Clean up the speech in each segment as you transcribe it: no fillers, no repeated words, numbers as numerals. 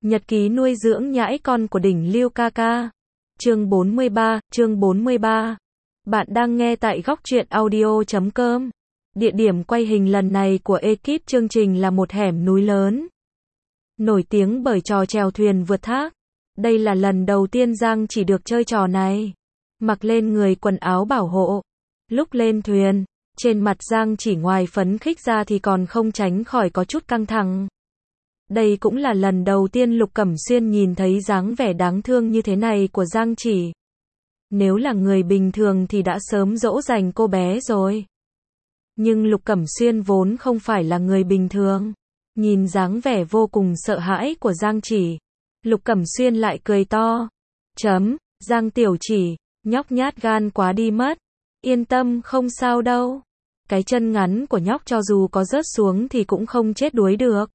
Nhật ký nuôi dưỡng nhãi con của đỉnh Lưu ca ca. Chương 43. Bạn đang nghe tại góc truyện audio.com. Địa điểm quay hình lần này của ekip chương trình là một hẻm núi lớn, nổi tiếng bởi trò chèo thuyền vượt thác. Đây là lần đầu tiên Giang Chỉ được chơi trò này. Mặc lên người quần áo bảo hộ. Lúc lên thuyền, trên mặt Giang Chỉ ngoài phấn khích ra thì còn không tránh khỏi có chút căng thẳng. Đây cũng là lần đầu tiên Lục Cẩm Xuyên nhìn thấy dáng vẻ đáng thương như thế này của Giang Chỉ. Nếu là người bình thường thì đã sớm dỗ dành cô bé rồi. Nhưng Lục Cẩm Xuyên vốn không phải là người bình thường. Nhìn dáng vẻ vô cùng sợ hãi của Giang Chỉ, Lục Cẩm Xuyên lại cười to. Giang Tiểu Chỉ, nhóc nhát gan quá đi mất. Yên tâm, không sao đâu. Cái chân ngắn của nhóc cho dù có rớt xuống thì cũng không chết đuối được.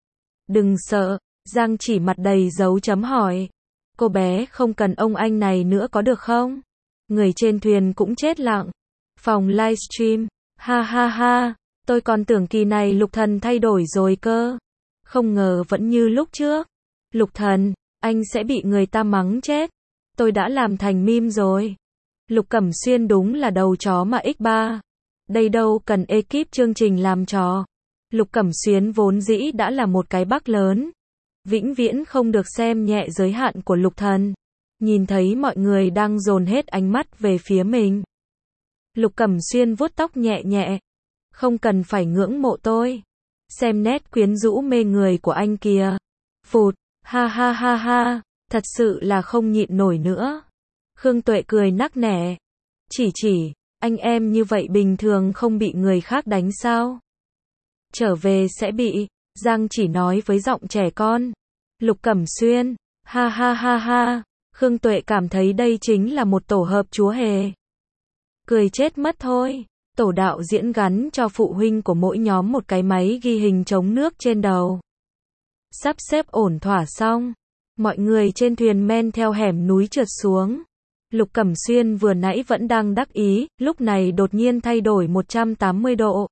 Đừng sợ, Giang Chỉ mặt đầy dấu chấm hỏi. Cô bé không cần ông anh này nữa có được không? Người trên thuyền cũng chết lặng. Phòng livestream, ha ha ha, tôi còn tưởng kỳ này Lục Thần thay đổi rồi cơ. Không ngờ vẫn như lúc trước. Lục Thần, anh sẽ bị người ta mắng chết. Tôi đã làm thành meme rồi. Lục Cẩm Xuyên đúng là đầu chó mà X3. Đây đâu cần ekip chương trình làm trò. Lục Cẩm Xuyên vốn dĩ đã là một cái bác lớn. Vĩnh viễn không được xem nhẹ giới hạn của Lục Thần. Nhìn thấy mọi người đang dồn hết ánh mắt về phía mình, Lục Cẩm Xuyên vuốt tóc nhẹ nhẹ. Không cần phải ngưỡng mộ tôi. Xem nét quyến rũ mê người của anh kìa. Phụt, ha ha ha ha, thật sự là không nhịn nổi nữa. Khương Tuệ cười nắc nẻ. Chỉ, anh em như vậy bình thường không bị người khác đánh sao? Trở về sẽ bị, Giang Chỉ nói với giọng trẻ con. Lục Cẩm Xuyên, ha ha ha ha, Khương Tuệ cảm thấy đây chính là một tổ hợp chúa hề. Cười chết mất thôi. Tổ đạo diễn gắn cho phụ huynh của mỗi nhóm một cái máy ghi hình chống nước trên đầu. Sắp xếp ổn thỏa xong, mọi người trên thuyền men theo hẻm núi trượt xuống. Lục Cẩm Xuyên vừa nãy vẫn đang đắc ý, lúc này đột nhiên thay đổi 180 độ.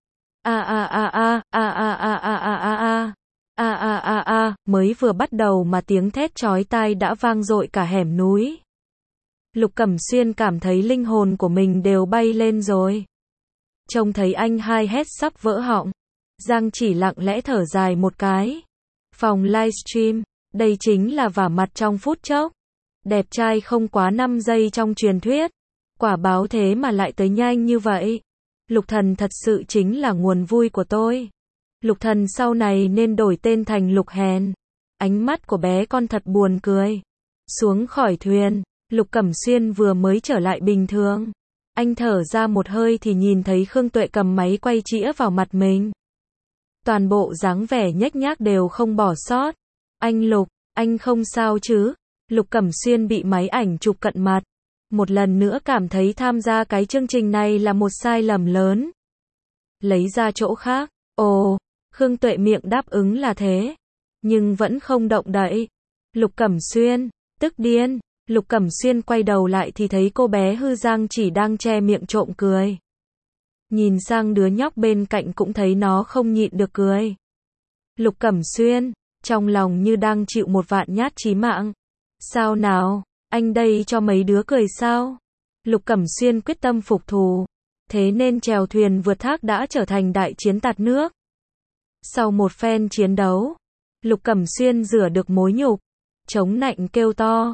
Mới vừa bắt đầu mà tiếng thét chói tai đã vang dội cả hẻm núi. Lục Cẩm Xuyên cảm thấy linh hồn của mình đều bay lên rồi. Trông thấy anh hai hét sắp vỡ họng, Giang Chỉ lặng lẽ thở dài một cái. Phòng livestream, đây chính là vả mặt trong phút chốc. Đẹp trai không quá 5 giây trong truyền thuyết. Quả báo thế mà lại tới nhanh như vậy. Lục Thần thật sự chính là nguồn vui của tôi. Lục Thần sau này nên đổi tên thành Lục Hèn. Ánh mắt của bé con thật buồn cười. Xuống khỏi thuyền, Lục Cẩm Xuyên vừa mới trở lại bình thường. Anh thở ra một hơi thì nhìn thấy Khương Tuệ cầm máy quay chĩa vào mặt mình. Toàn bộ dáng vẻ nhếch nhác đều không bỏ sót. Anh Lục, anh không sao chứ? Lục Cẩm Xuyên bị máy ảnh chụp cận mặt. Một lần nữa cảm thấy tham gia cái chương trình này là một sai lầm lớn. Lấy ra chỗ khác. Ồ, Khương Tuệ miệng đáp ứng là thế. Nhưng vẫn không động đậy. Lục Cẩm Xuyên, tức điên. Lục Cẩm Xuyên quay đầu lại thì thấy cô bé hư Giang Chỉ đang che miệng trộm cười. Nhìn sang đứa nhóc bên cạnh cũng thấy nó không nhịn được cười. Lục Cẩm Xuyên, trong lòng như đang chịu một vạn nhát chí mạng. Sao nào, anh đây cho mấy đứa cười sao? Lục Cẩm Xuyên quyết tâm phục thù. Thế nên chèo thuyền vượt thác đã trở thành đại chiến tạt nước. Sau một phen chiến đấu, Lục Cẩm Xuyên rửa được mối nhục. Chống nạnh kêu to.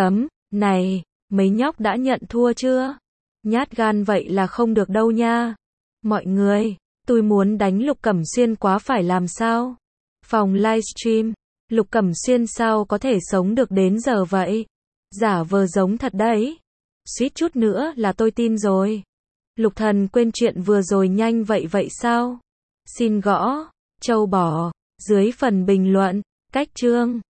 Này, mấy nhóc đã nhận thua chưa? Nhát gan vậy là không được đâu nha. Mọi người, tôi muốn đánh Lục Cẩm Xuyên quá phải làm sao? Phòng livestream, Lục Cẩm Xuyên sao có thể sống được đến giờ vậy? Giả vờ giống thật đấy. Suýt chút nữa là tôi tin rồi. Lục Thần quên chuyện vừa rồi nhanh vậy sao? Xin gõ châu bò dưới phần bình luận. Cách chương